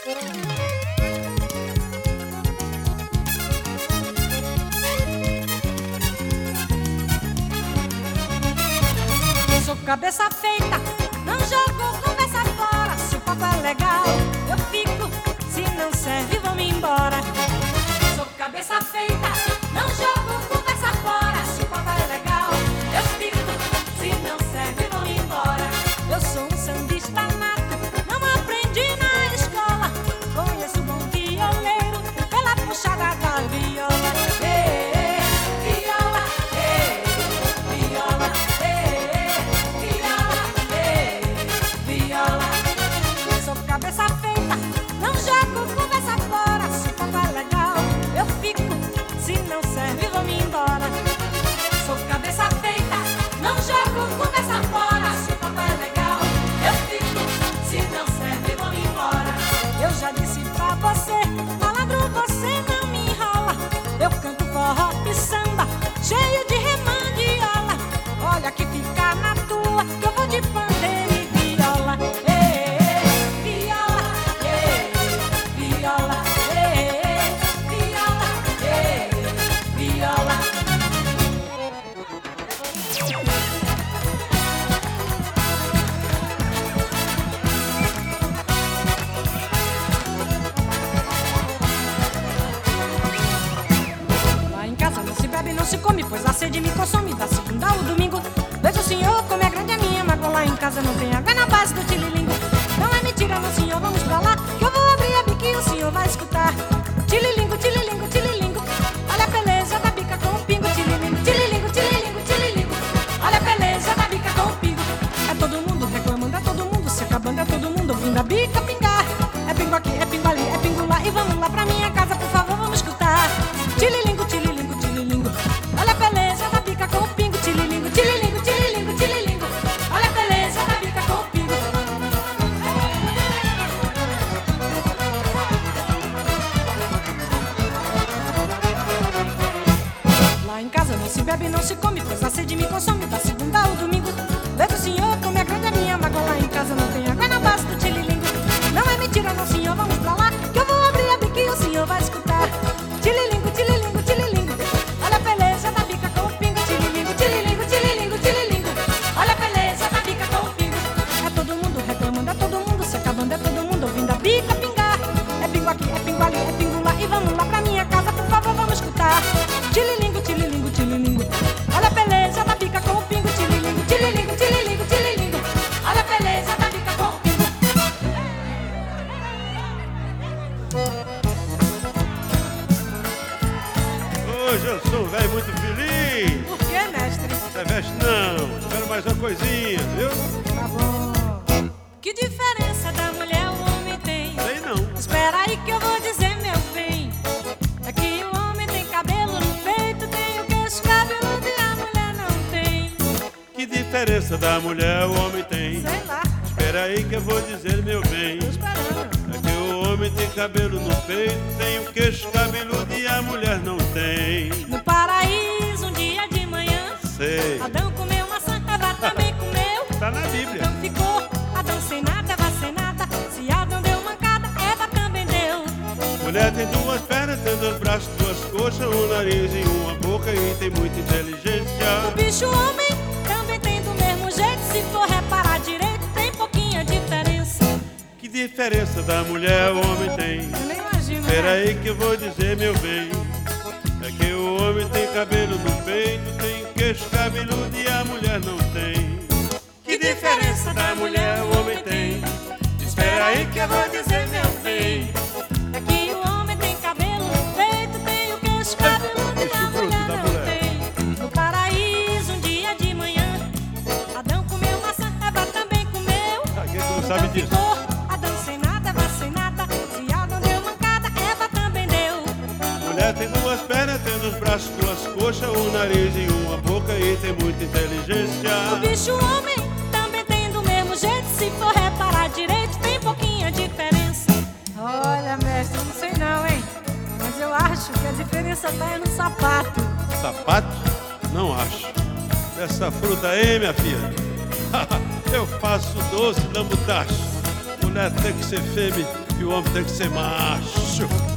Sou cabeça feita, não jogo conversa fora. Se o papo é legal, eu fico. Se não serve, vou-me embora. Sou cabeça feita, não jogo conversa fora. Se o papo é legal, eu fico. Se não serve, vou-me embora. Eu sou um sambista nato, não aprendi na escola. Conheço um bom violeiro pela puxada da viola. Viola, viola, viola. Sou cabeça feita, não jogo conversa fora. Se o papo é legal, eu fico. Se não serve, vou-me embora. Sou cabeça feita, não jogo conversa fora. Se o papo é legal, eu fico. Se não serve, vou-me embora. Eu já disse pra você, malandro, você não me enrola. Eu canto forró e samba, cheio de remandiola. Olha que fica na tua, que eu vou de pandeiro e viola. Viola, viola, viola, viola. Lá em casa não se bebe, não se come, pois a sede me consome. Da segunda ao domingo, vejo o senhor como é grande a minha mágoa. Lá em casa não tem água na base do tililingo. Não é mentira não, senhor, vamos pra lá, que eu vou abrir a bica e o senhor vai escutar. Tililingo, tililingo, tililingo, olha a beleza da bica com o pingo. Tililingo, tililingo, tililingo, tililingo, olha a beleza da bica com o pingo. É todo mundo reclamando, é todo mundo se acabando, é todo mundo ouvindo a bica pingar. É pingo aqui, é pingo ali, é pingo lá, e vamos lá pra minha casa, por favor, vamos escutar. Tililingo, tililingo, tililingo, olha a beleza da bica com o pingo. Tililingo, tililingo, tililingo, tililingo, olha a beleza da bica com o pingo. Lá em casa não se bebe, não se come, pois a sede me consome. Da segunda ao domingo, vejo o senhor como é grande a minha mágoa. Lá em casa não tem água na base do tililingo. Não é mentira não, senhor, vamos pra lá, que eu vou abrir a bica e o senhor vai escutar. Tililingo, tililingo, tililingo, olha a beleza da bica com o pingo. Tililingo, tililingo, tililingo, tililingo, olha a beleza da bica com o pingo. É todo mundo reclamando, é todo mundo se acabando, é todo mundo ouvindo a bica pingar. É pingo aqui, é pingo ali, é pingo lá, e vamos lá pra minha casa, por favor, vamos escutar. Tililingo, tililingo, tililingo, olha a beleza da bica com o pingo. Tililingo, tililingo, tililingo, tililingo, olha a beleza da bica com o pingo. Hoje eu sou um velho muito feliz. Por que, mestre? Você veste não, quero mais uma coisinha, viu? Tá bom. Que diferença da mulher o homem tem? Sei não. Espera aí que eu vou dizer, meu bem. É que o homem tem cabelo no peito, tem o queixo cabeludo e a mulher não tem. Que diferença da mulher o homem tem? Sei lá, Espera aí que eu vou dizer, meu bem. tô esperando. É que o homem tem cabelo no peito, tem o queixo cabeludo e a mulher não tem. No paraíso, um dia de manhã, Sei, Adão comeu maçã, Eva também comeu. tá na Bíblia. Adão ficou, Adão sem nada, Eva sem nada. Se Adão deu mancada, Eva também deu. Mulher tem duas pernas, tem dois braços, duas coxas, um nariz e uma boca e tem muita inteligência. O bicho homem também tem do mesmo jeito. Se for reparar direito, tem pouquinha diferença. Que diferença da mulher o homem tem? Eu nem imagino, Espera né? aí que eu vou dizer, meu bem. É que o homem tem cabelo no peito, tem queixo cabeludo e a mulher não tem. Que diferença da mulher o homem tem? Espera aí que eu vou dizer, meu bem. É que o homem tem cabelo no peito, tem o queixo cabeludo e a Bicho bruto mulher da não mulher. tem. No paraíso, um dia de manhã, Adão comeu maçã, Eva também comeu. Ah, quem não sabe Adão disso? ficou, Adão sem nada, Eva sem nada. Se Adão deu mancada, Eva também deu. Mulher tem duas pernas, tem dois braços, duas coxas, um nariz e uma boca e tem muita inteligência. O bicho homem também tem do mesmo jeito. Se for reparar direito, tem pouquinha diferença. Olha, mestre, eu não sei não, hein? Mas eu acho que a diferença tá é no sapato. Sapato? Não acho. Essa fruta aí, minha filha, eu faço doce da mutacha. Mulher tem que ser fêmea que o homem tem que ser macho.